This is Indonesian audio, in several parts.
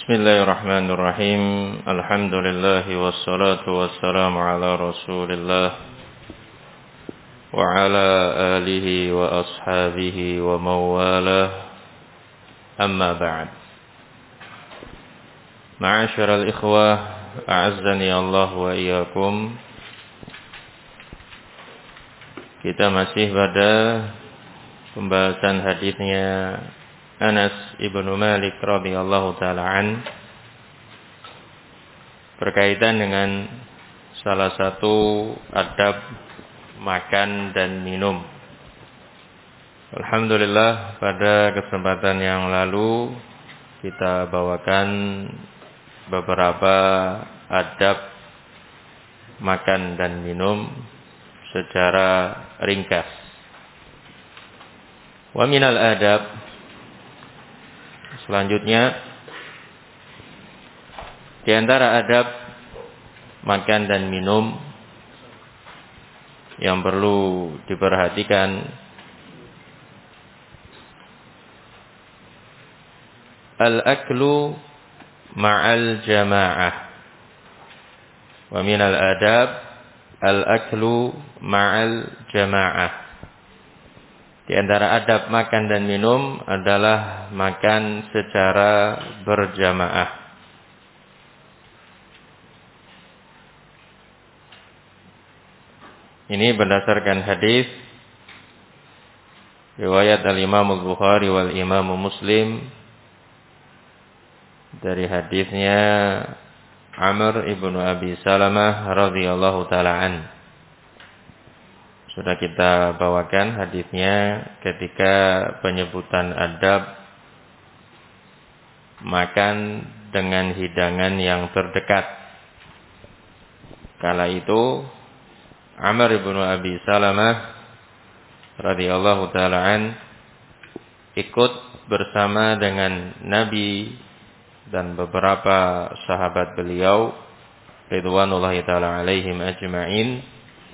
Bismillahirrahmanirrahim. Alhamdulillah wassalatu wassalamu ala Rasulillah wa ala alihi wa ashabihi wa mawalah. Amma ba'd. Ma'asyiral ikhwah, a'azzani Allah wa iyyakum. Kita masih pada pembahasan hadisnya Anas ibnu Malik radhiyallahu taala an berkaitan dengan salah satu adab makan dan minum. Alhamdulillah, pada kesempatan yang lalu kita bawakan beberapa adab makan dan minum secara ringkas. Wa minal adab, selanjutnya di antara adab makan dan minum yang perlu diperhatikan al-aklu ma'al jamaah. Wa minal adab al-aklu ma'al jamaah. Di antara adab makan dan minum adalah makan secara berjamaah. Ini berdasarkan hadis riwayat al-Imam al-Bukhari wal Imam Muslim dari hadisnya Amr ibnu Abi Salamah radhiyallahu taala an. Sudah kita bawakan hadisnya ketika penyebutan adab makan dengan hidangan yang terdekat. Kala itu Amr ibnu Abi Salamah radhiyallahu taala an ikut bersama dengan Nabi dan beberapa sahabat beliau ridwanullahi taala alaihim ajma'in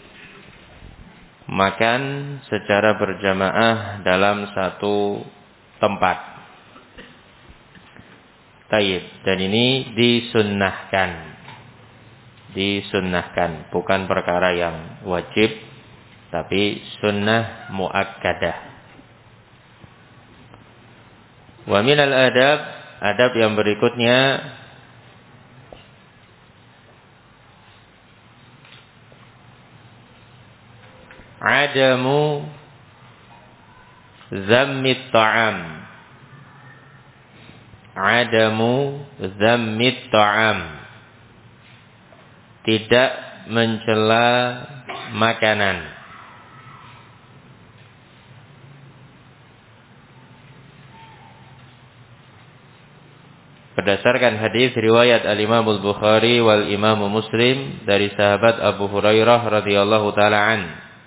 makan secara berjamaah dalam satu tempat. Taib. Dan ini disunnahkan, bukan perkara yang wajib, tapi sunnah muakkadah. Wa minal adab yang berikutnya adamu zammit ta'am. Adamu zammit ta'am. Tidak mencela makanan. Berdasarkan hadis riwayat al-Imam al-Bukhari wal Imam Muslim dari sahabat Abu Hurairah radhiyallahu taala an.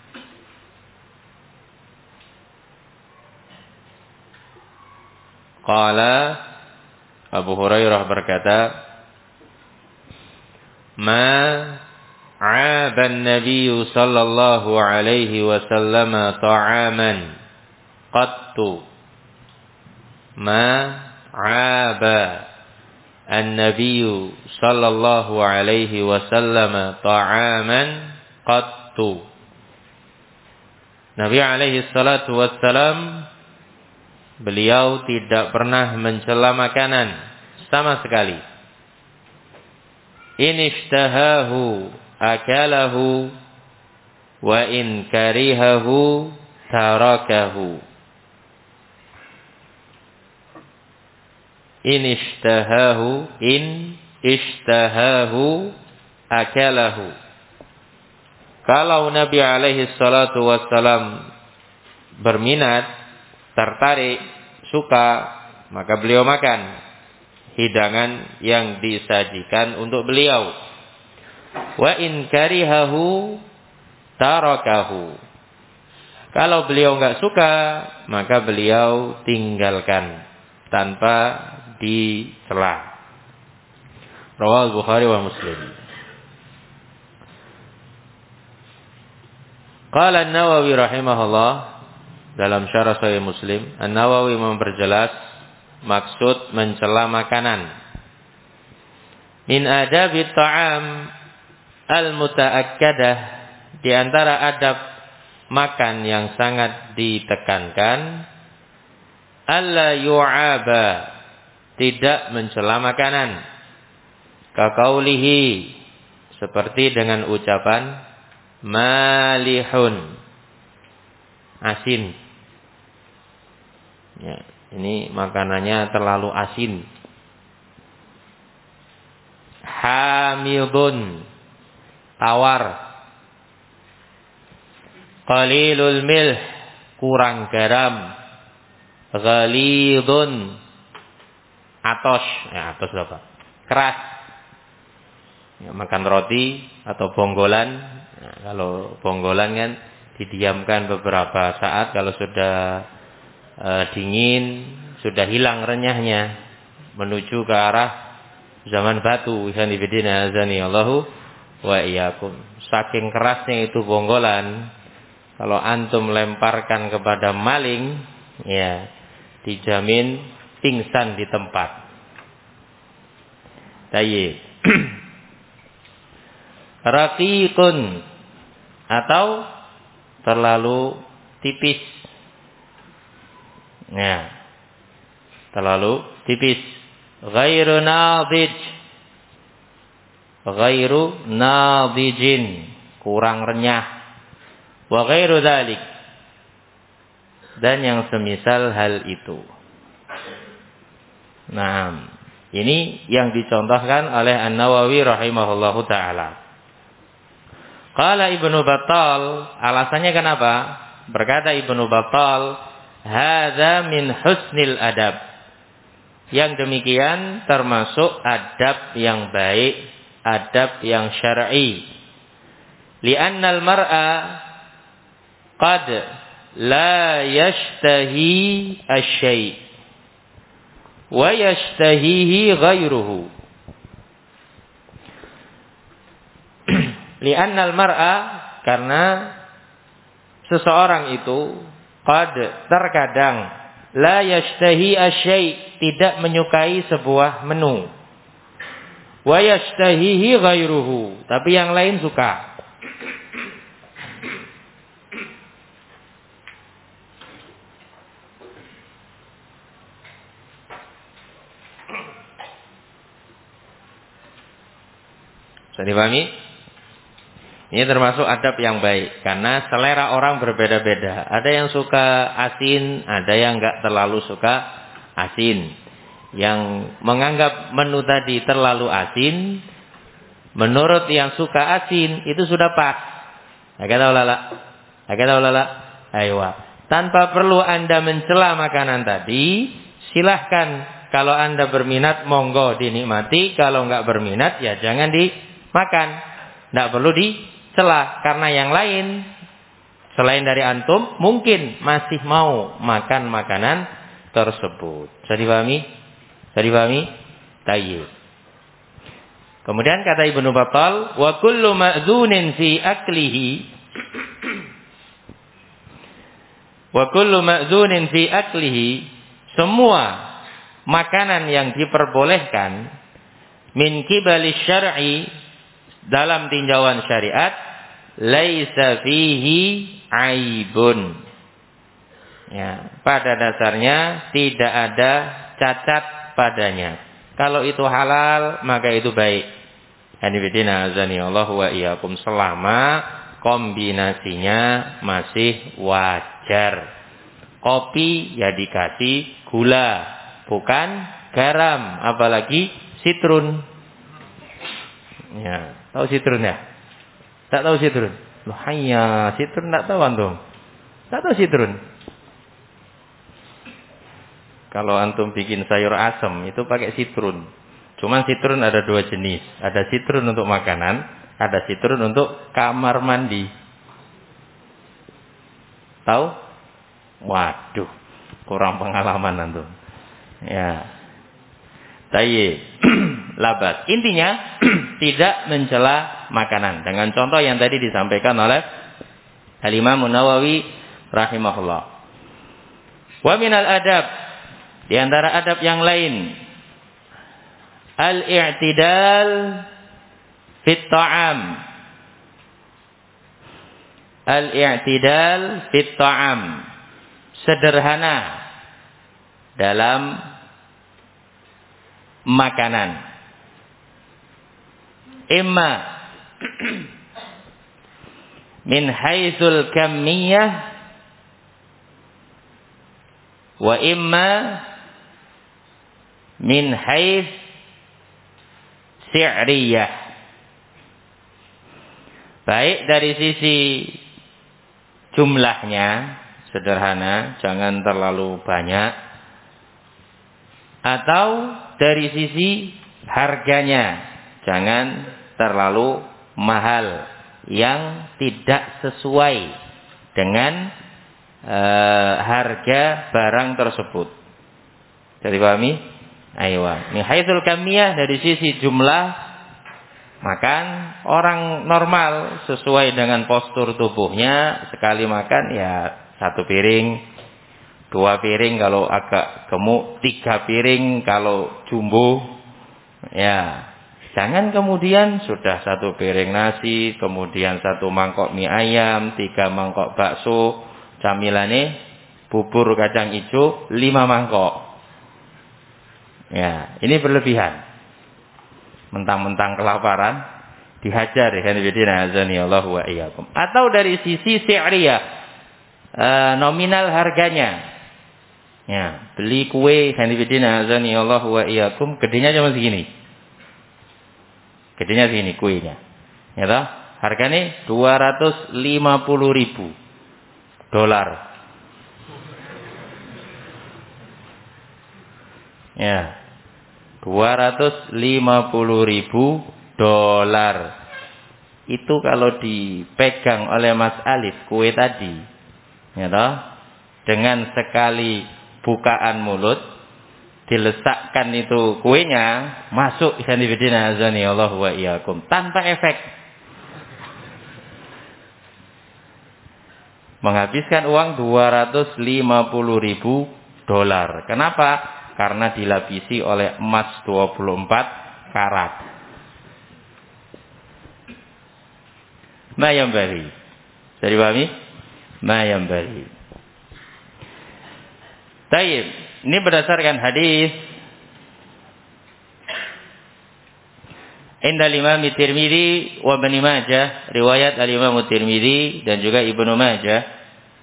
Qala, Abu Hurairah berkata, ma 'aba an-nabiy sallallahu alaihi wasallam ta'aman qattu. Ma 'aba an-nabiy sallallahu alaihi wasallam ta'aman qattu. Nabi alaihi salatu wassalam, beliau tidak pernah mencela makanan sama sekali. In ishtahahu akalahu wa in karihahu tarakahu. In ishtahahu akalahu. Kalau Nabi alaihi salatu wassalam berminat, tertarik, suka, maka beliau makan hidangan yang disajikan untuk beliau. Wa in karihahu tarakahu. Kalau beliau enggak suka, maka beliau tinggalkan tanpa dicela. Rawal Bukhari wa Muslim. Qala An-Nawawi rahimahullah dalam syarah Sahih Muslim, An-Nawawi memperjelas maksud mencela makanan. Min adabit ta'am al-muta'akkadah, di antara adab makan yang sangat ditekankan, alla yu'aba, tidak mencela makanan. Kaqaulihi, seperti dengan ucapan malihun, asin. Ya, ini makanannya terlalu asin. Hamidun, tawar. Qalilul milh, kurang garam. Ghalidun, atos. Ya, atos apa? Keras. Ya, makan roti atau bonggolan. Nah, kalau bonggolan kan didiamkan beberapa saat, kalau sudah dingin, sudah hilang renyahnya, menuju ke arah zaman batu. Ikhwanifidina azani Allahu wa iyyakum. Saking kerasnya itu bonggolan, kalau antum lemparkan kepada maling, ya dijamin pingsan di tempat. Tayyib. Raqiqun, atau terlalu tipis. Ya, terlalu tipis. Ghairu nadij, ghairu nadijin, kurang renyah. Wa ghairu dzalik, dan yang semisal hal itu. Nah, ini yang dicontohkan oleh An-Nawawi rahimahullahu taala. Qala Ibnu Battal, alasannya kenapa? Berkata Ibnu Battal, hadza min husnil adab. Yang demikian termasuk adab yang baik, adab yang syar'i. Li'annal mar'a qad la yashtahi asy-syai' wa yashtahihi ghairuhu. Li'annal mar'a, karena seseorang itu qad, terkadang, la yashtahi asy-syai', tidak menyukai sebuah menu. Wa yashtahihi ghairuhu, tapi yang lain suka. Bisa dipahami? Ini termasuk adab yang baik, karena selera orang berbeda-beda. Ada yang suka asin, ada yang enggak terlalu suka asin. Yang menganggap menu tadi terlalu asin, menurut yang suka asin itu sudah pas. Hakata ulala. Aywa. Tanpa perlu Anda mencela makanan tadi, silahkan. Kalau Anda berminat, monggo dinikmati. Kalau enggak berminat, ya jangan dimakan. Enggak perlu dicela, karena yang lain selain dari antum mungkin masih mau makan makanan tersebut. Bisa dipahami? Tayyib. Kemudian kata Ibnu Battal, wa kullu ma'dzunin fi aklihi, wa kullu ma'dzunin fi aklihi, semua makanan yang diperbolehkan min qibali syar'i, dalam tinjauan syariat, laisa fihi aibun. Ya, pada dasarnya tidak ada cacat padanya. Kalau itu halal, maka itu baik. Hanifidina azani Allah wa iyyakum, selama kombinasinya masih wajar. Kopi ya dikasih gula, bukan garam, apalagi sitrun. Ya, tahu sitrun ya? Tak tahu sitrun? Loh, hanya sitrun tak tahu antum. Tak tahu sitrun. Kalau antum bikin sayur asem itu pakai sitrun. Cuman sitrun ada dua jenis. Ada sitrun untuk makanan, ada sitrun untuk kamar mandi. Tahu? Waduh, kurang pengalaman antum. Ya. Tayyib. Labat. Intinya tidak mencela makanan. Dengan contoh yang tadi disampaikan oleh Al-Imam Nawawi rahimahullah. Wa minal adab, di antara adab yang lain, Al-i'tidal fit ta'am. Al-i'tidal fit ta'am. Sederhana dalam makanan. Imma min haitsul kammiyah wa imma min haits si'riyah. Baik dari sisi jumlahnya sederhana, jangan terlalu banyak, atau dari sisi harganya, jangan terlalu mahal yang tidak sesuai dengan harga barang tersebut. Jadi pahami? Aywa. Min haitsul kamiyah, dari sisi jumlah makan, orang normal sesuai dengan postur tubuhnya, sekali makan ya 1 piring, 2 piring kalau agak gemuk, 3 piring kalau jumbo. Ya, jangan kemudian sudah 1 piring nasi, kemudian 1 mangkok mie ayam, 3 mangkok bakso, camilane bubur kacang hijau 5 mangkok. Ya, ini berlebihan. Mentang-mentang kelaparan dihajar ya kan, Allah wa iyyakum. Atau dari sisi si'riyah, nominal harganya. Ya, beli kue Allah wa iyyakum, gedenya cuma segini. Gedenya segini kuenya. Ya toh? Harganya $250.000. Ya. $250.000. Itu kalau dipegang oleh Mas Alif kue tadi, ya toh, dengan sekali bukaan mulut dilesakkan itu kuenya masuk Allah wa iyyakum tanpa efek, menghabiskan uang $250.000. Kenapa? Karena dilapisi oleh emas 24 karat. Ma yambari. Jadi pahami? Ma yambari. Taib. Ini berdasarkan hadis Inda Imam Tirmidzi wa Ibnu Majah, riwayat Al-Imam Tirmidzi dan juga Ibnu Majah.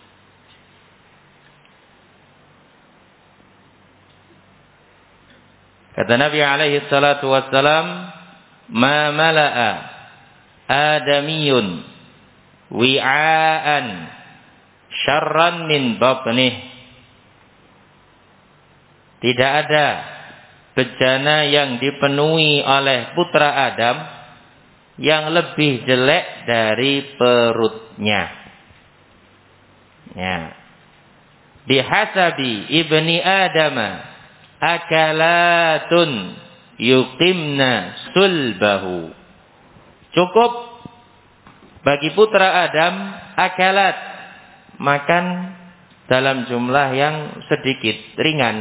Kata Nabi alaihi salatu wassalam, ma mala'a adamiyun wi'aan syarran min batnih. Tidak ada bejana yang dipenuhi oleh putra Adam yang lebih jelek dari perutnya. Ya. Bihasabi ibni Adama akalatun yuqimna sulbahu. Cukup bagi putra Adam akalat, makan dalam jumlah yang sedikit, ringan.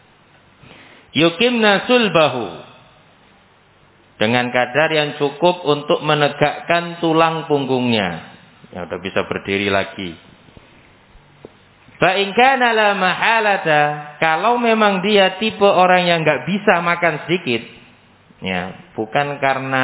Yuqimna sulbahu, dengan kadar yang cukup untuk menegakkan tulang punggungnya, yang udah bisa berdiri lagi. Fa in kana la mahalata, kalau memang dia tipe orang yang enggak bisa makan sedikit, ya, bukan karena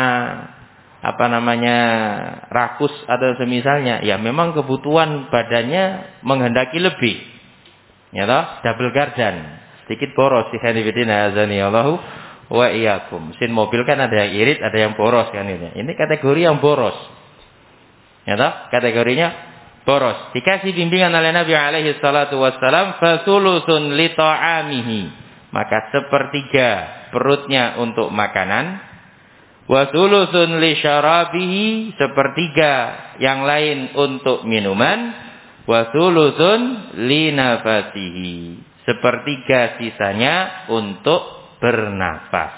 rakus atau semisalnya, ya memang kebutuhan badannya menghendaki lebih. Ya toh, double gardan, sedikit boros, Allahu wa iyyakum. Mesin mobil kan ada yang irit, ada yang boros kan ini. Ini kategori yang boros. Ya toh, kategorinya boros. Dikasih bimbingan oleh Nabi alaihi salatu wassalam, fasulusun li ta'amihi, maka 1/3 perutnya untuk makanan, wa sulusun li syarabihi, 1/3 yang lain untuk minuman, wa sulusun li nafasihi, 1/3 sisanya untuk bernafas.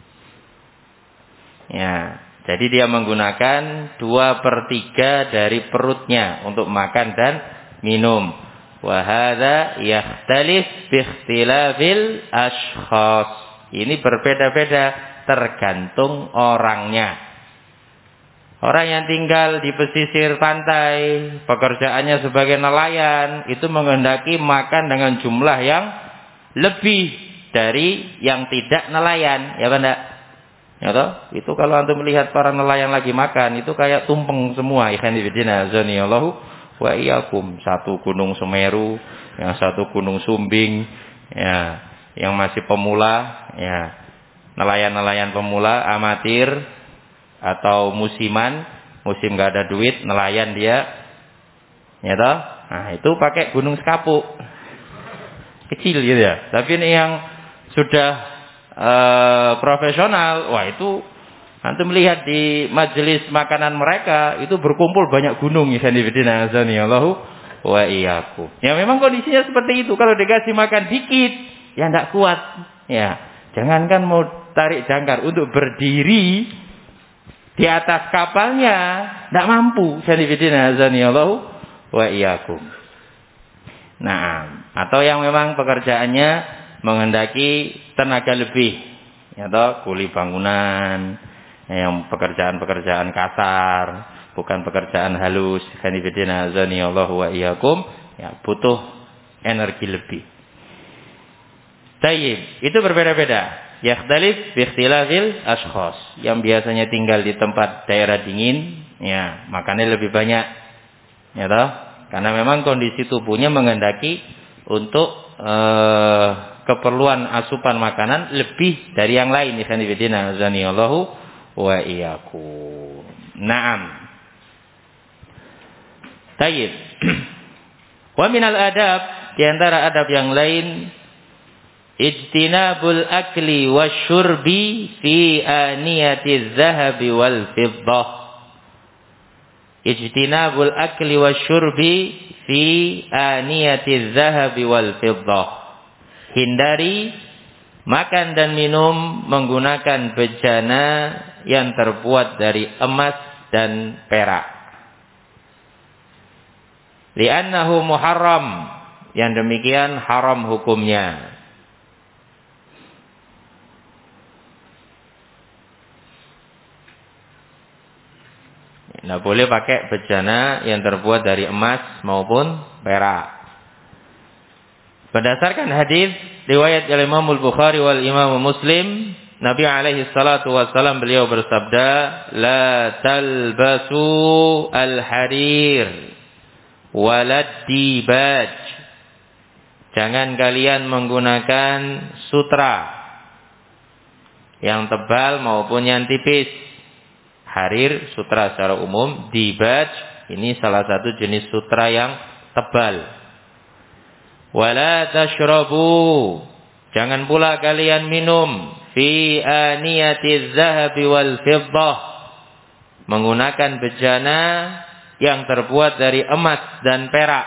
Ya. Jadi dia menggunakan 2/3 dari perutnya untuk makan dan minum. Wa hadza yakhtalif bi ikhtilafil ashkhas. Ini berbeda-beda tergantung orangnya. Orang yang tinggal di pesisir pantai, pekerjaannya sebagai nelayan, itu menghendaki makan dengan jumlah yang lebih dari yang tidak nelayan, ya Banda? Ya toh? Itu kalau antum melihat para nelayan lagi makan, itu kayak tumpeng semua. Ikhwan fillah, azanillahu wa iyyakum. Satu gunung Semeru, yang satu gunung Sumbing, ya, yang masih pemula, ya. Nelayan-nelayan pemula, amatir atau musiman, musim gak ada duit, nelayan dia, ya toh? Nah, itu pakai gunung sekapuk. Kecil gitu ya. Tapi ini yang sudah profesional, wah itu antum melihat di majelis makanan mereka itu berkumpul banyak gunung, Allahu wa iyyakum. Ya memang kondisinya seperti itu. Kalau dikasih makan dikit, ya enggak kuat. Ya, jangankan mau tarik jangkar untuk berdiri di atas kapalnya enggak mampu. Allahu wa iyyakum. Nah, atau yang memang pekerjaannya menghendaki tenaga lebih, ya toh, kuli bangunan, yang pekerjaan-pekerjaan kasar, bukan pekerjaan halus, Allahu wa iyyakum, ya butuh energi lebih. Tayyib, itu berbeda-beda. Yakhtalif bi ikhtilafil ashkhas. Yang biasanya tinggal di tempat daerah dingin, ya, makannya lebih banyak. Ya toh? Karena memang kondisi tubuhnya menghendaki untuk keperluan asupan makanan lebih dari yang lain. Allahu wa iyyakum. Naam. Tayyib. Wa minal adab, di antara adab yang lain, ijtinabul akli wasyurbi fi aniyatiz zahabi wal fiddah. Ijtinabul akli wasyurbi fi aniyatiz zahabi wal fiddah. Hindari makan dan minum menggunakan bejana yang terbuat dari emas dan perak. Li'annahu muharram, yang demikian haram hukumnya. Tidak boleh pakai bejana yang terbuat dari emas maupun perak. Berdasarkan hadis riwayat Imam Al-Bukhari wal Imam Muslim, Nabi alaihi salatu wasallam beliau bersabda, la talbasu al-harir walad dibaj. Jangan kalian menggunakan sutra yang tebal maupun yang tipis. Harir, sutra secara umum. Dibaj, ini salah satu jenis sutra yang tebal. Wala tashrabu, jangan pula kalian minum fi aniyatiz zahabi wal fiddah, menggunakan bejana yang terbuat dari emas dan perak.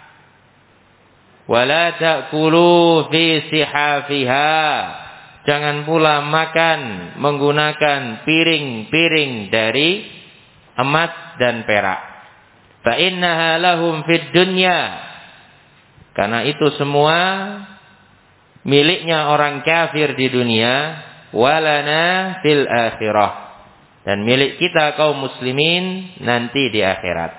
Wala ta'kulu fi sihafiha, jangan pula makan menggunakan piring-piring dari emas dan perak. Fa innaha lahum fid dunya, karena itu semua miliknya orang kafir di dunia, walana fil akhirah, dan milik kita kaum muslimin nanti di akhirat.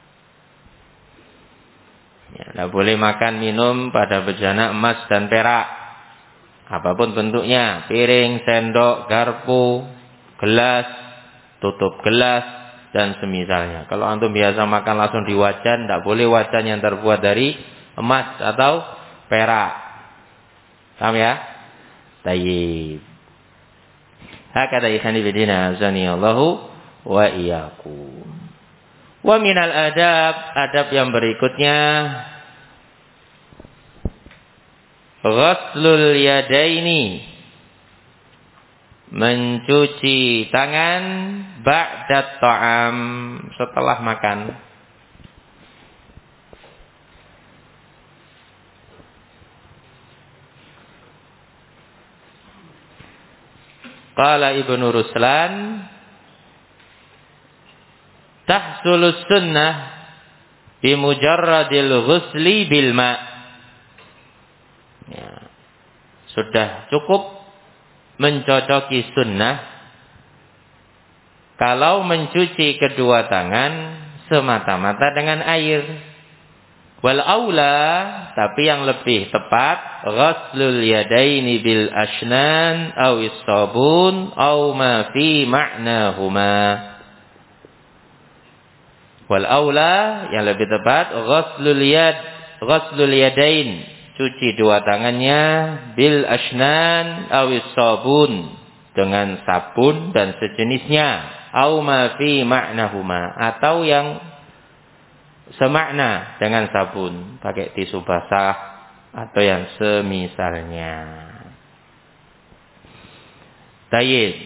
Ya, tidak boleh makan minum pada bejana emas dan perak, apapun bentuknya, piring, sendok, garpu, gelas, tutup gelas, dan semisalnya. Kalau antum biasa makan langsung di wajan, tidak boleh wajan yang terbuat dari emas atau perak. Paham ya? Tayyib. Hakata ikhani bidina azanillahu wa iyyakum. Wa minal adab, adab yang berikutnya, ghuslul yadaini, mencuci tangan, ba'dat ta'am, setelah makan. Qala Ibnu Ruslan, tahsulus sunnah bimujarradil ghusli bil ma'. Ya. Sudah cukup mencocoki sunnah kalau mencuci kedua tangan semata-mata dengan air. Wal aula, tapi yang lebih tepat, ghaslul yadaini bil asnan awis sabun aw ma fi ma'nahuma. Wal aula, yang lebih tepat, ghaslul yadain, cuci dua tangannya bil asnan awis sabun, dengan sabun dan sejenisnya, aw ma fi ma'nahuma, atau yang semakna dengan sabun, pakai tisu basah atau yang semisalnya. Tayyib.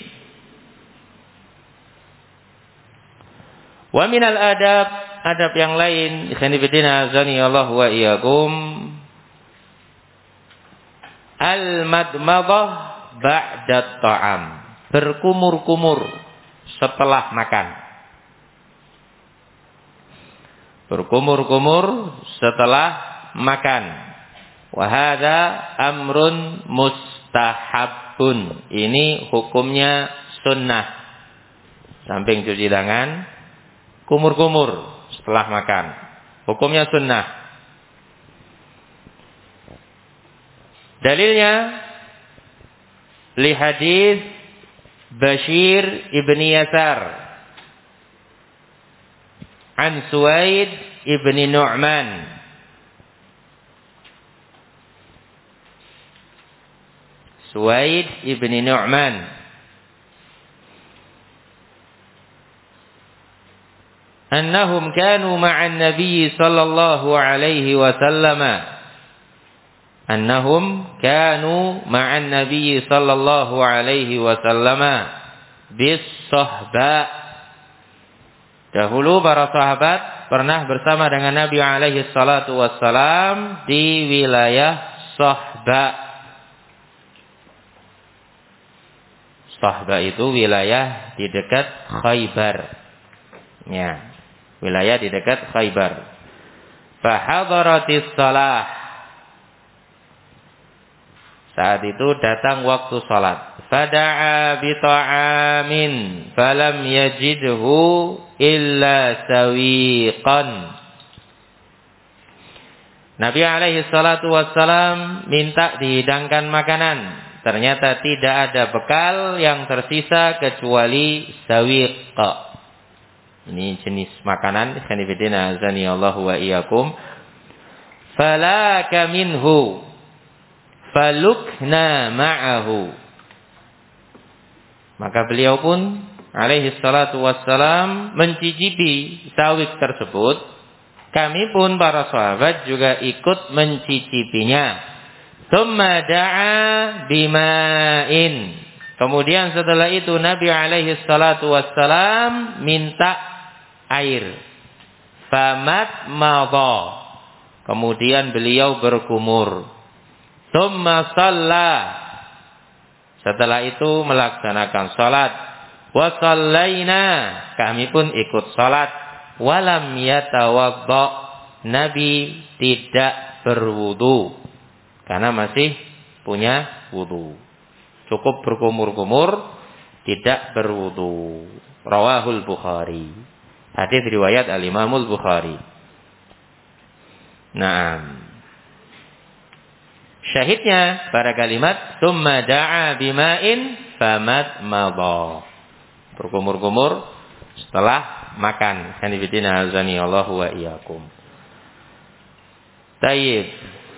Wa minal adab yang lain, ikhwanifidina azani Allah wa iyyakum, al-madmadah ba'da ta'am, berkumur-kumur setelah makan. Berkumur-kumur setelah makan. Wa hadza amrun mustahabun. Ini hukumnya sunnah. Samping cuci tangan, kumur-kumur setelah makan. Hukumnya sunnah. Dalilnya li hadis Bashir ibni Yasar an Suwaid ibni Nu'man. Suwaid ibni Nu'man. Annahum kanu ma'an Nabi sallallahu alaihi wasallam. Annahum kanu ma'an Nabi sallallahu alaihi wasallam bis sahba. Dahulu para sahabat pernah bersama dengan Nabi alaihi salatu wassalam di wilayah Sahba. Sahba itu wilayah di dekat Khaybar. Ya, wilayah di dekat Khaybar. Fahadaratis salah. Saat itu datang waktu salat. Fada'a bi ta'amin falam yajidhu illa sawiqan. Nabi alaihi salatu wassalam minta dihidangkan makanan. Ternyata tidak ada bekal yang tersisa kecuali sawiq. Ini jenis makanan, khanifidina azani Allah wa iyyakum. Falaka minhu falukna ma'ahu. Maka beliau pun alaihi salatu wassalam mencicipi sawik tersebut. Kami pun para sahabat juga ikut mencicipinya. Tsumma da'a bima'in. Kemudian setelah itu Nabi alaihi salatu wassalam minta air. Famat madha. Kemudian beliau berkumur. Tsumma shalla. Setelah itu melaksanakan salat. Wa shallaina, kami pun ikut salat. Walam yatawadda, Nabi tidak berwudu karena masih punya wudu. Cukup berkumur-kumur, tidak berwudu. Rawahul Bukhari. Hadis riwayat Al-Imamul Bukhari. Naam. Syahidnya pada kalimat tsumma da'a bima'in famat madha. Berkumur-kumur setelah makan. Hanifidina azani Allah wa iyyakum. Tayyib.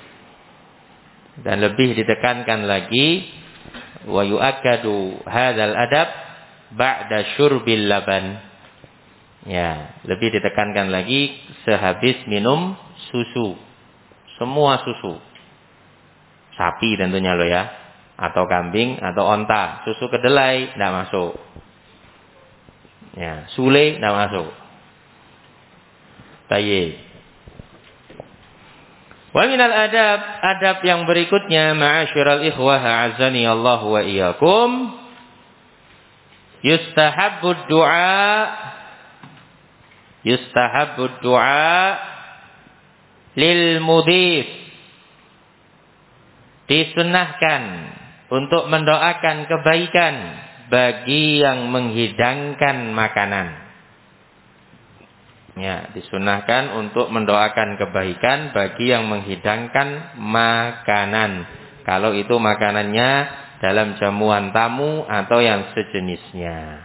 Dan lebih ditekankan lagi, wa yu'akkadu hadzal adab ba'da syurbil laban. Ya, lebih ditekankan lagi sehabis minum susu. Semua susu. Sapi tentunya loh ya, atau kambing atau onta. Susu kedelai tidak masuk. Ya, sule tidak masuk. Tayyib. Wa minal adab yang berikutnya, ma'asyiral ikhwah a'azzani Allah wa iyyakum, yustahabbud du'a lil mudhif. Disunnahkan untuk mendoakan kebaikan bagi yang menghidangkan makanan. Ya, disunahkan untuk mendoakan kebaikan bagi yang menghidangkan makanan. Kalau itu makanannya dalam jamuan tamu atau yang sejenisnya.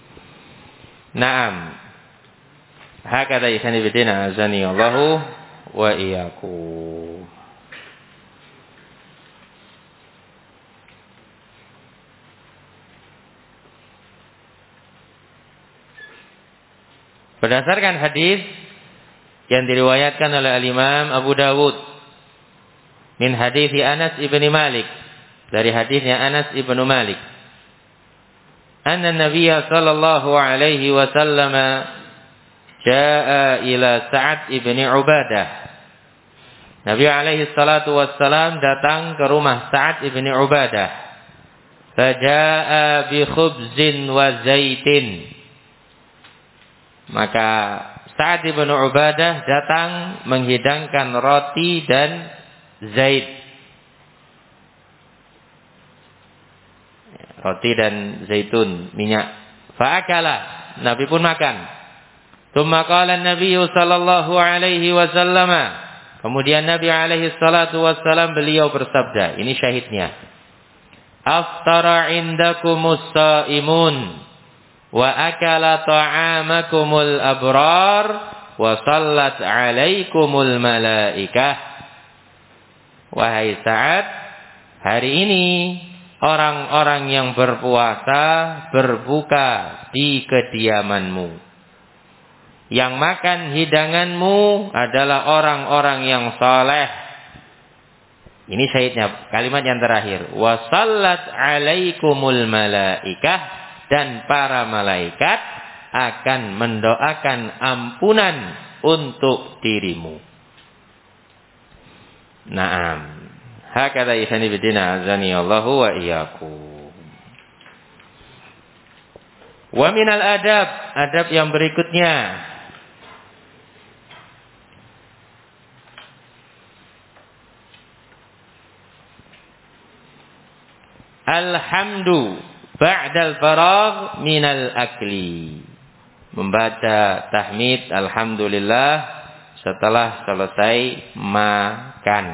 Naam. Hakada ikhwani bidin azani Allahu wa iyyakum. Berdasarkan hadis yang diriwayatkan oleh Al-Imam Abu Dawud min hadis Anas ibn Malik, dari hadisnya Anas ibn Malik, anna Nabiy sallallahu alaihi wasallam jaa ila Sa'ad ibn Ubadah. Nabi alaihi salatu wassalam datang ke rumah Sa'ad ibn Ubadah. Fajaa bi khubzin wa zaitin. Maka Sa'ad ibn Ubadah datang menghidangkan roti dan zait. Roti dan zaitun, minyak. Fa'akala, Nabi pun makan. Tsumma qala an-nabiy sallallahu alaihi wasallam. Kemudian Nabi alaihi salatu wassalam beliau bersabda, ini syahidnya. Aftara indakumus shaimun wa akala ta'amakumul abrar wa sallat alaikumul malaikah. Wahai Sa'ad, hari ini orang-orang yang berpuasa berbuka di kediamanmu. Yang makan hidanganmu adalah orang-orang yang saleh. Ini syahidnya, kalimat yang terakhir. Wa sallat alaikumul malaikah, dan para malaikat akan mendoakan ampunan untuk dirimu. Naam. Hakada ikhwani bidina azani Allahu wa iyyakum. Wa minal adab yang berikutnya. Alhamdu ba'dal faragh minal akli. Membaca tahmid alhamdulillah setelah selesai makan.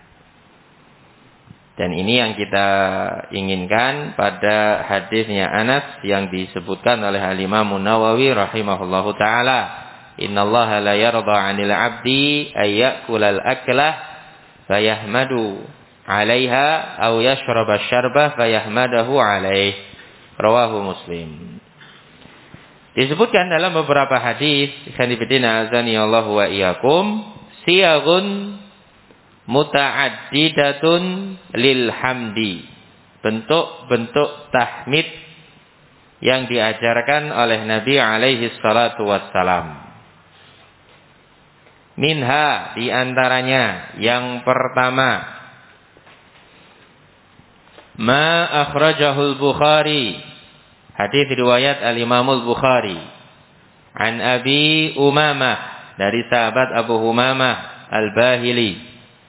Dan ini yang kita inginkan pada hadisnya Anas yang disebutkan oleh Al-Imam Nawawi rahimahullahu taala. Innallaha la yarda 'anil 'abdi ay ya'kulal aklah fayahmadu 'alaiha aw yashraba syarbah fayahmadahu 'alaih. Rawahu Muslim. Disebutkan dalam beberapa hadis, sanibidina azani Allahu wa iyyakum, siyagun muta'addidatun lil hamdi. Bentuk-bentuk tahmid yang diajarkan oleh Nabi alaihi salatu wassalam. Minha, di antaranya yang pertama, ma akhrajahul Bukhari, hadis riwayat Al-Imam Al-Bukhari, an Abi Umamah, dari sahabat Abu Umamah Al-Bahili.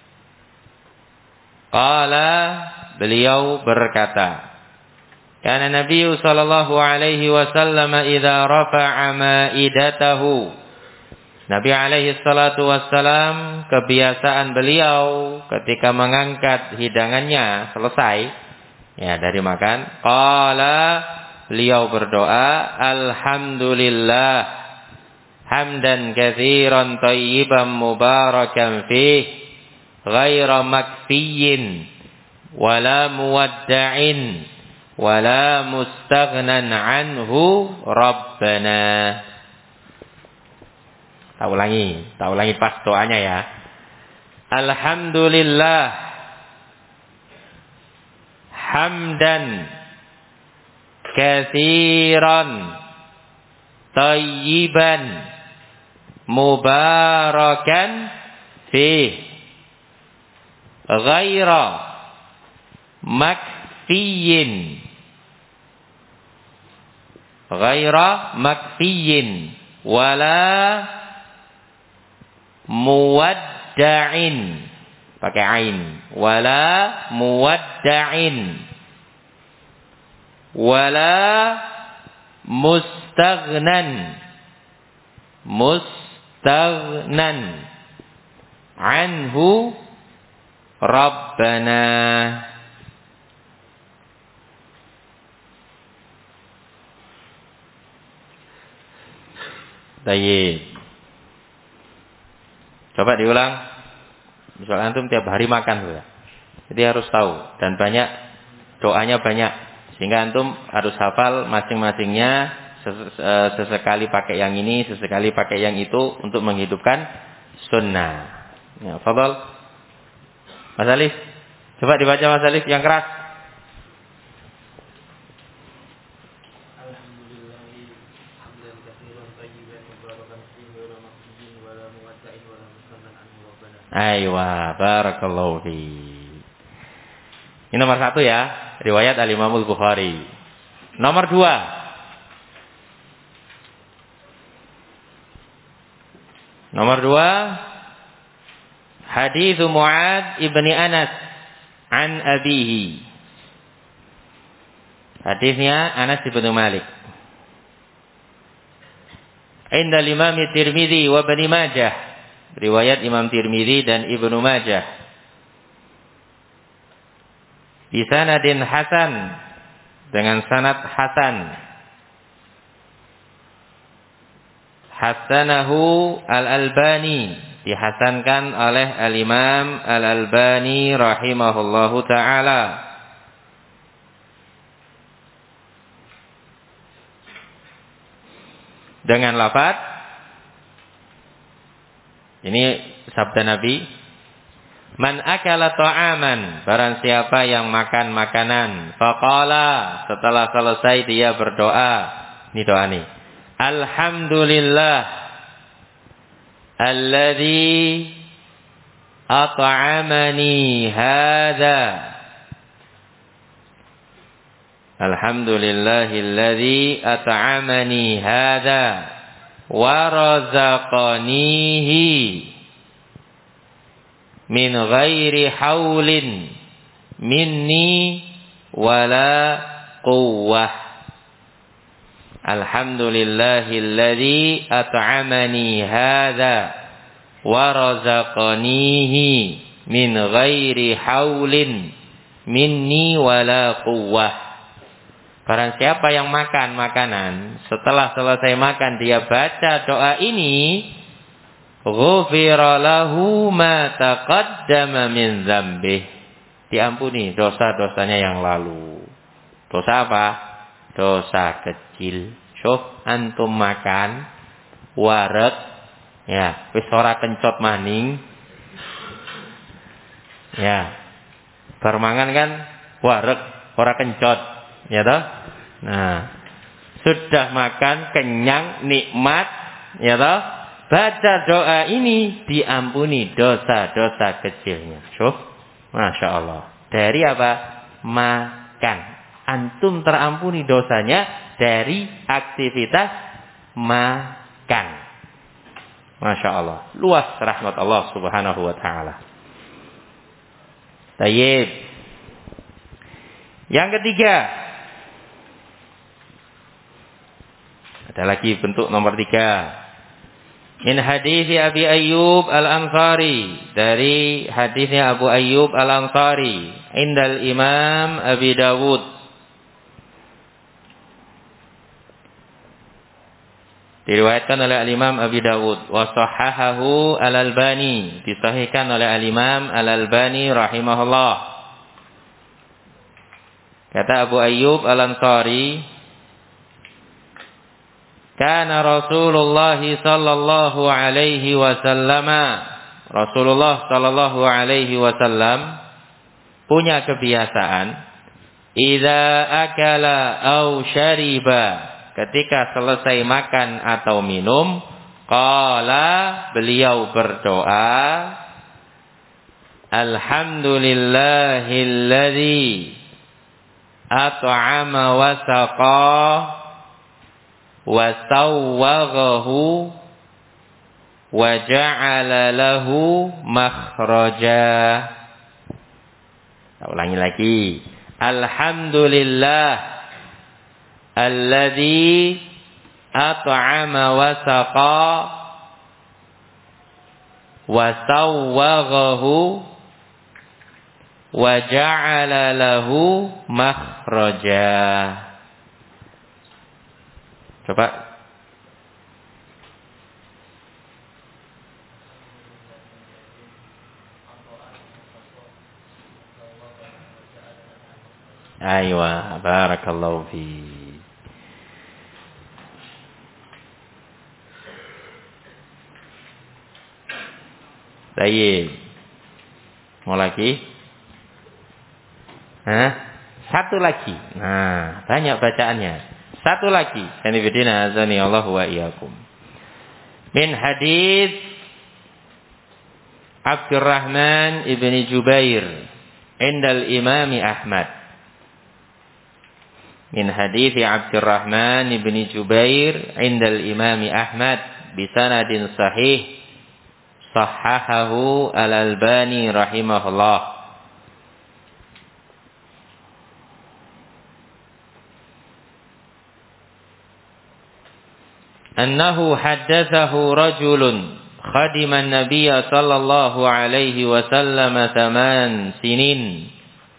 Qala, beliau berkata, kana Nabi sallallahu alaihi wasallam idza rafa'a ma'idatahu. Nabi alaihi salatu wassalam, kebiasaan beliau ketika mengangkat hidangannya selesai ya dari makan, qala, beliau berdoa, alhamdulillah hamdan katsiran thayyiban mubarakan fih ghaira makfiyin wala muwadda'in wala mustaghnan anhu rabbana. Tak ulangi pas doanya ya. Alhamdulillah hamdan katsiran thayyiban mubarakan fih ghaira makfiyin wala muwadda'in, pakai ain, wala muwadda'in, wala mustaghnan. Mustaghnan anhu Rabbana. Tayyib. Coba diulang. Misalnya antum tiap hari makan sudah. Jadi harus tahu dan banyak doanya banyak sehingga antum harus hafal masing-masingnya, sesekali pakai yang ini, sesekali pakai yang itu untuk menghidupkan sunnah. Ya, fadhal. Mas Alif, coba dibaca Mas Alif yang keras. Aywa, barakallahu fi. Ini nomor 1 ya, riwayat Al-Imam Al-Bukhari. Nomor 2. Nomor 2, hadits Mu'adz ibni Anas an abihi. Hadisnya Anas bin Malik. Inda Imam Tirmidzi wa Ibnu Majah. Riwayat Imam Tirmidzi dan Ibnu Majah. Bi sanadin hasan, dengan sanad hasan. Hasanahu Al-Albani, dihasankan oleh Al-Imam Al-Albani rahimahullahu ta'ala. Dengan lafaz, ini sabda Nabi, man akala ta'aman, barang siapa yang makan makanan, faqala, setelah selesai dia berdoa. Ini doa nih. Alhamdulillah alladzi at'amani hadza. Alhamdulillahilladzi at'amani hadza wa razaqanihi min ghairi haulin minni wala quwwah. Alhamdulillahilladzi at'amani hadza wa razaqanihi min ghairi haulin minni wala quwwah. Barang siapa yang makan makanan, setelah selesai makan dia baca doa ini, ghufira lahu ma taqaddama min dzambih. Diampuni dosa-dosanya yang lalu. Dosa apa? Dosa kecil. Syuf, antum makan wareg, ya, wis ora kencot maning. Ya. Barmangan kan wareg ora kencot, ya toh? Nah, sudah makan kenyang, nikmat, ya toh? Baca doa ini diampuni dosa-dosa kecilnya. Syuf, Masya Allah. Dari apa? Makan. Antum terampuni dosanya dari aktivitas makan. Masya Allah. Luas rahmat Allah subhanahu wa ta'ala. Tayyib. Yang ketiga. Ada lagi bentuk nomor 3. Min hadis Abi Ayyub Al-Ansari, dari hadisnya Abu Ayyub Al-Ansari, indal Imam Abi Dawud. Diriwayatkan oleh Al-Imam Abi Dawud, wa sahahahu Al-Albani, disahihkan oleh Al-Imam Al-Albani rahimahullah. Kata Abu Ayyub Al-Ansari, kana Rasulullah sallallahu alaihi wasallam, Rasulullah sallallahu alaihi wasallam punya kebiasaan, idza akala au syariba, ketika selesai makan atau minum, qala, beliau berdoa, alhamdulillahilladzi at'ama wa saqa wa sawwaghahu wa ja'ala lahu makhraja. Kita ulangi lagi. Alhamdulillah alladzi at'ama wa saqa wa sawwaghahu wa ja'ala lahu makhraja. Coba. Aywa, barakallahu fi. Baik. Mau lagi? Satu lagi. Nah, banyak bacaannya. Satu lagi. Sanibidina azani Allah wa iyyakum. Min hadis Abdurrahman ibni Jubair indal Imam Ahmad. Min hadis Abdurrahman ibni Jubair indal Imam Ahmad bisanadin sahih sahahahu al-Albani rahimahullah. Annahu haddathahu rajulun khadima an-nabiy sallallahu alaihi wasallam 8 sinin.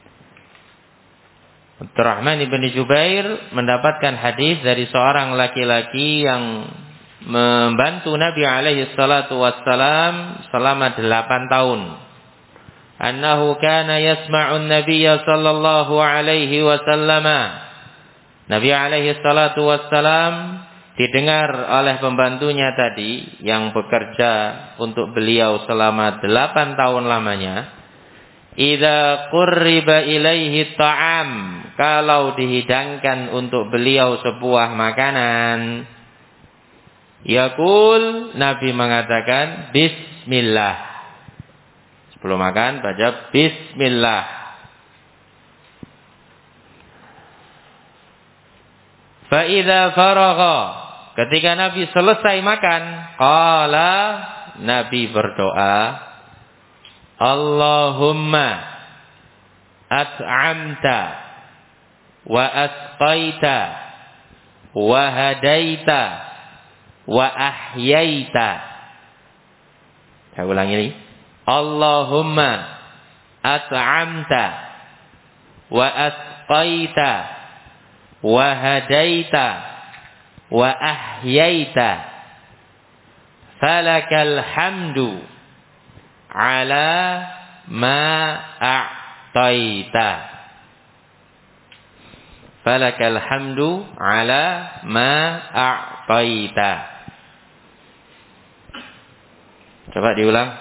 Abdurrahman ibn Jubair mendapatkan hadis dari seorang laki-laki yang membantu Nabi alaihi salatu wassalam selama 8 tahun. Annahu kana yasma'un Nabiy sallallahu alaihi wasallam. Nabi alaihi salatu wassalam didengar oleh pembantunya tadi yang bekerja untuk beliau selama 8 tahun lamanya. Idza qurriba ilaihi ta'am, kalau dihidangkan untuk beliau sebuah makanan, yaqul, Nabi mengatakan bismillah. Sebelum makan baca bismillah. Fa idza faragha, ketika Nabi selesai makan, qala, Nabi berdoa, Allahumma at'amta wa asqaita wa hadaita wa ahyaita. Saya ulangi ini. Allahumma at'amta wa asqaita wa hadaita wa ahyaita. Falakal hamdu ala ma a'taita. Falakal hamdu ala ma a'taita. Coba diulang.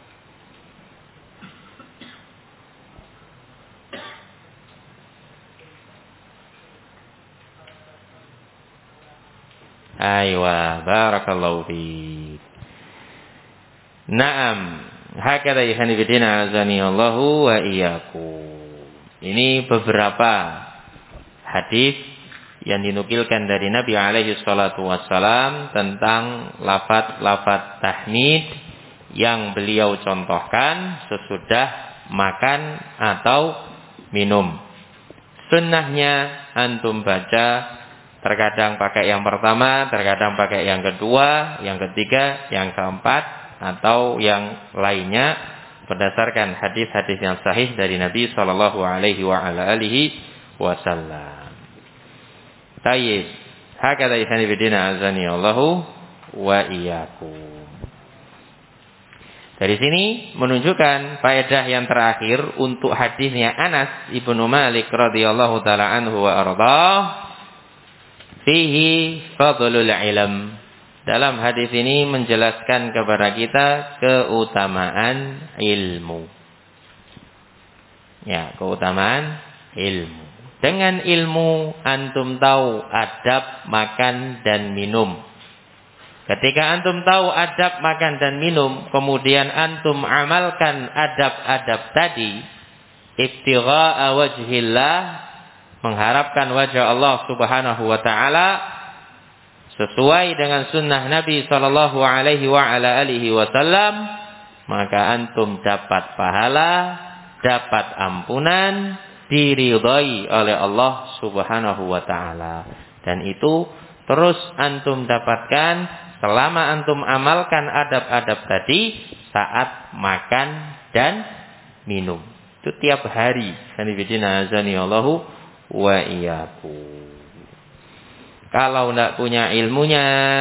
Aywa, barakallahu fiik. Naam. Hakadha ihani bidina azani Allahu wa iyyakum. Ini beberapa hadis yang dinukilkan dari Nabi alaihi salatu wassalam tentang lafaz-lafaz tahmid yang beliau contohkan sesudah makan atau minum. Sunnahnya antum baca terkadang pakai yang pertama, terkadang pakai yang kedua, yang ketiga, yang keempat, atau yang lainnya berdasarkan hadis-hadis yang sahih dari Nabi sallallahu alaihi wa ala alihi wasallam. Tayyib. Hakadha ihani bidina azani Allahu wa iyyakum. Dari sini menunjukkan faedah yang terakhir untuk hadisnya Anas ibnu Malik radhiyallahu taala anhu wa ardhah. Fihi fadlul ilm. Dalam hadis ini menjelaskan kepada kita keutamaan ilmu. Ya, keutamaan ilmu. Dengan ilmu antum tahu adab makan dan minum. Ketika antum tahu adab makan dan minum, kemudian antum amalkan adab-adab tadi, ibtigha'a wajhillah, mengharapkan wajah Allah Subhanahu wa taala, sesuai dengan sunnah Nabi sallallahu alaihi wa ala alihi wasallam, maka antum dapat pahala, dapat ampunan, diridhai oleh Allah Subhanahu wa taala. Dan itu terus antum dapatkan selama antum amalkan adab-adab tadi saat makan dan minum. Itu tiap hari. Sanibidina azani Allahu wa iyyakum. Kalau tidak punya ilmunya,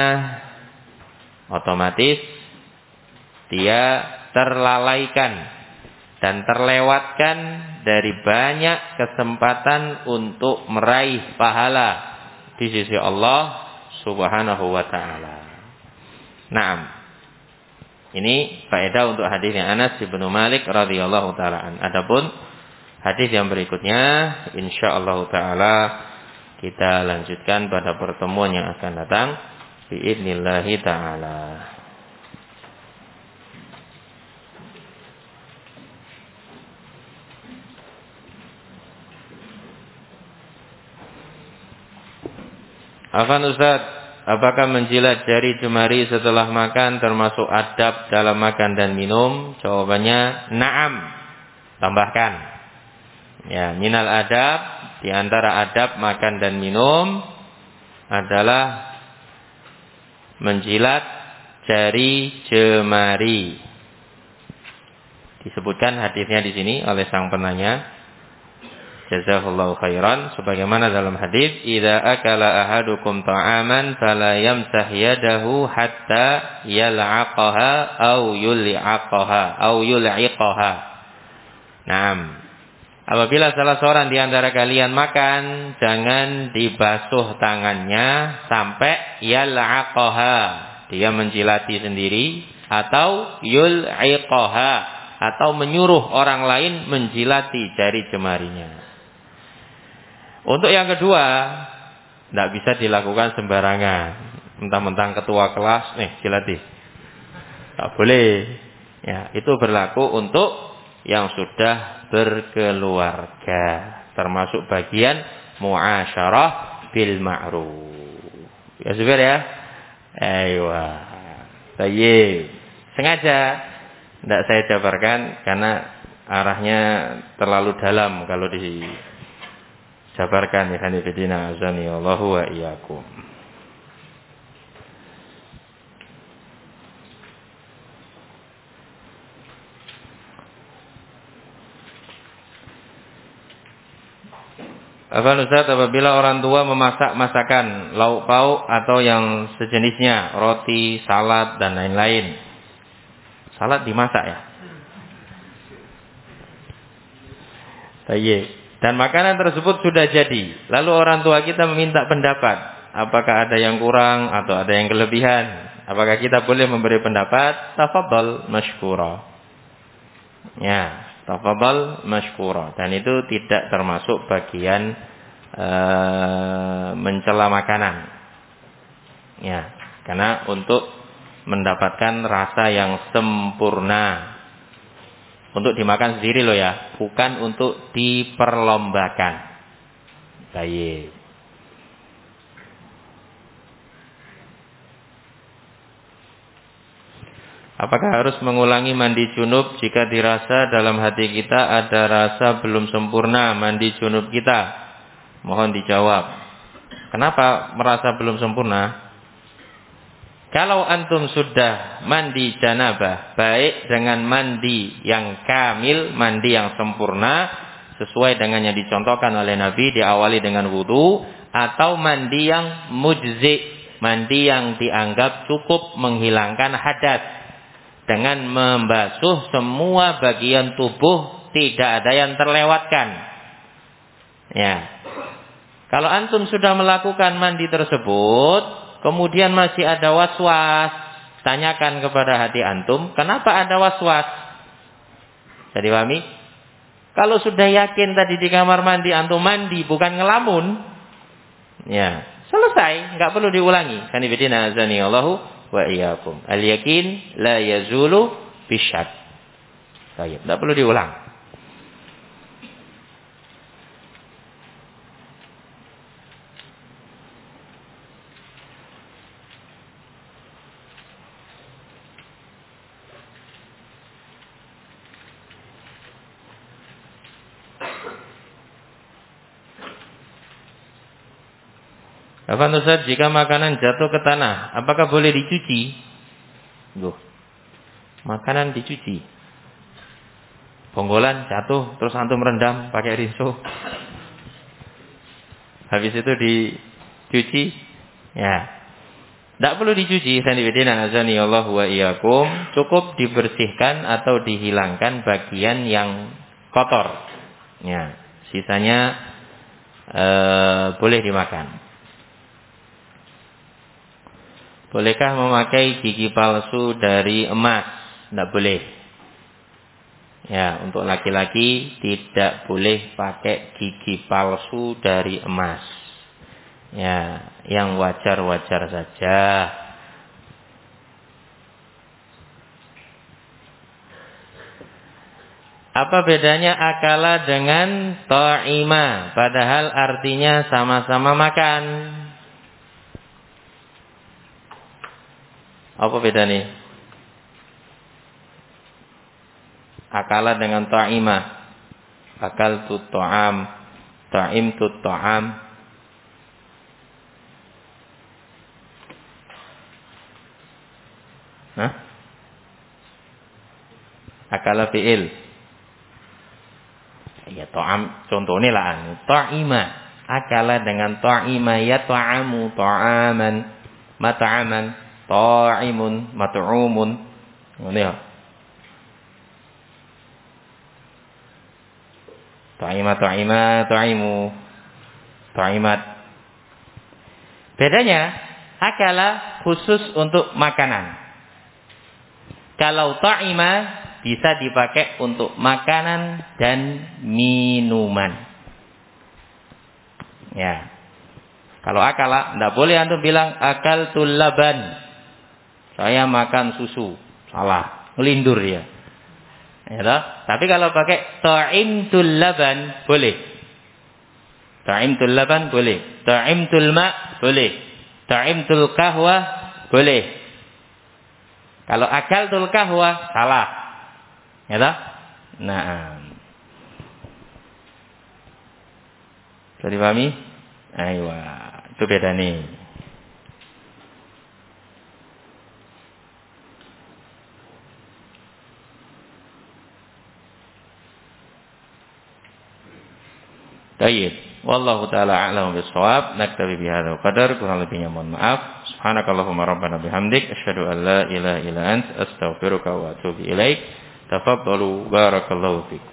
otomatis dia terlalaikan dan terlewatkan dari banyak kesempatan untuk meraih pahala di sisi Allah Subhanahu wa taala. Naam. Ini faedah untuk hadisnya Anas bin Malik radhiyallahu taala an. Adapun hadis yang berikutnya insyaallah taala kita lanjutkan pada pertemuan yang akan datang biidznillah taala. Afan Ustaz, apakah menjilat jari jemari setelah makan termasuk adab dalam makan dan minum? Jawabannya na'am. Tambahkan. Ya, minal adab, di antara adab makan dan minum adalah menjilat jari jemari. Disebutkan hadisnya di sini oleh sang penanya. Jazakallahu khairan, sebagaimana dalam hadis, idza akala ahadukum ta'aman fala yamsah yadahu hatta yal'aqaha aw yul'iqaha. Naam. Apabila salah seorang di antara kalian makan, jangan dibasuh tangannya sampai yal'aqaha, dia menjilati sendiri, atau yul'iqaha, atau menyuruh orang lain menjilati jari jemarinya. Untuk yang kedua, tidak bisa dilakukan sembarangan. Mentang-mentang ketua kelas, jilati. Tak boleh. Ya, itu berlaku untuk yang sudah berkeluarga. Termasuk bagian muasyarah bil ma'ruf. Ya sudah ya. Aywa. Baik. Sengaja tidak saya jabarkan karena arahnya terlalu dalam kalau dijabarkan ya hanifidina azani Allahu wa iyyakum. Afan Ustaz, apabila orang tua memasak masakan lauk pauk atau yang sejenisnya, roti, salad dan lain-lain. Salad dimasak ya? Baik. Dan makanan tersebut sudah jadi. Lalu orang tua kita meminta pendapat. Apakah ada yang kurang atau ada yang kelebihan? Apakah kita boleh memberi pendapat? Tafadhal mashkura. Ya, tafadhal mashkura. Dan itu tidak termasuk bagian mencela makanan. Ya, karena untuk mendapatkan rasa yang sempurna. Untuk dimakan sendiri loh ya, bukan untuk diperlombakan. Baik. Apakah harus mengulangi mandi junub jika dirasa dalam hati kita ada rasa belum sempurna mandi junub kita? Mohon dijawab. Kenapa merasa belum sempurna? Kalau antum sudah mandi janabah, baik dengan mandi yang kamil, mandi yang sempurna, sesuai dengan yang dicontohkan oleh Nabi, diawali dengan wudu, atau mandi yang mujzi, mandi yang dianggap cukup menghilangkan hadas, dengan membasuh semua bagian tubuh, tidak ada yang terlewatkan. Ya. Kalau antum sudah melakukan mandi tersebut, kemudian masih ada waswas, tanyakan kepada hati antum, kenapa ada waswas? Jadi pahami? Kalau sudah yakin tadi di kamar mandi antum mandi bukan ngelamun, ya selesai, nggak perlu diulangi. Kanibidina azani Allahu wa iyyakum. Al yakin la yazulu bisyak. Baik, nggak perlu diulang. Apa Ustaz, jika makanan jatuh ke tanah, apakah boleh dicuci? Loh, makanan dicuci. Bonggolan jatuh, terus antum rendam pakai rinso. Habis itu dicuci. Ya. Tidak perlu dicuci. Sanibidina azani Allah wa iyyakum. Cukup dibersihkan atau dihilangkan bagian yang kotor. Ya. Sisanya boleh dimakan. Bolehkah memakai gigi palsu dari emas? Tidak boleh. Ya, untuk laki-laki tidak boleh pakai gigi palsu dari emas. Ya, yang wajar-wajar saja. Apa bedanya akala dengan ta'ima? Padahal artinya sama-sama makan. Apa beda nih? Akala dengan ta'imah. Akal tu ta'am, ta'im tu ta'am. Hah? Akala fi'il. Ya ta'am, contohnya lah. Ta'imah. Akala dengan ta'imah. Ya ta'amu ta'aman. Mata'aman. Ta'imun, mat'umun. Ini ya. Ta'ima, ta'ima, ta'imu. Ta'imat. Bedanya, akala khusus untuk makanan. Kalau ta'ima bisa dipakai untuk makanan dan minuman. Ya. Kalau akala, tidak boleh antum bilang akaltul laban. Saya makan susu, salah, ngelindur ya. Ya toh? Tapi kalau pakai ta'imtul laban boleh. Ta'imtul laban boleh. Ta'imtul ma boleh. Ta'imtul kahwa boleh. Kalau akaltul kahwa salah. Ya toh? Nah. Sudah dipahami? Ayo, itu beda nih. Baik, wallahu taala a'lam bissawab. Naktabi bihadzal qadar, kurang lebihnya mohon maaf. Subhanakallahumma rabbana bihamdik asyhadu an la ilaha illa anta astaghfiruka wa atubu ilaik. Tafaddalu barakallahu fikum.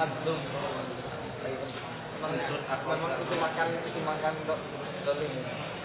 Memang itu makan untuk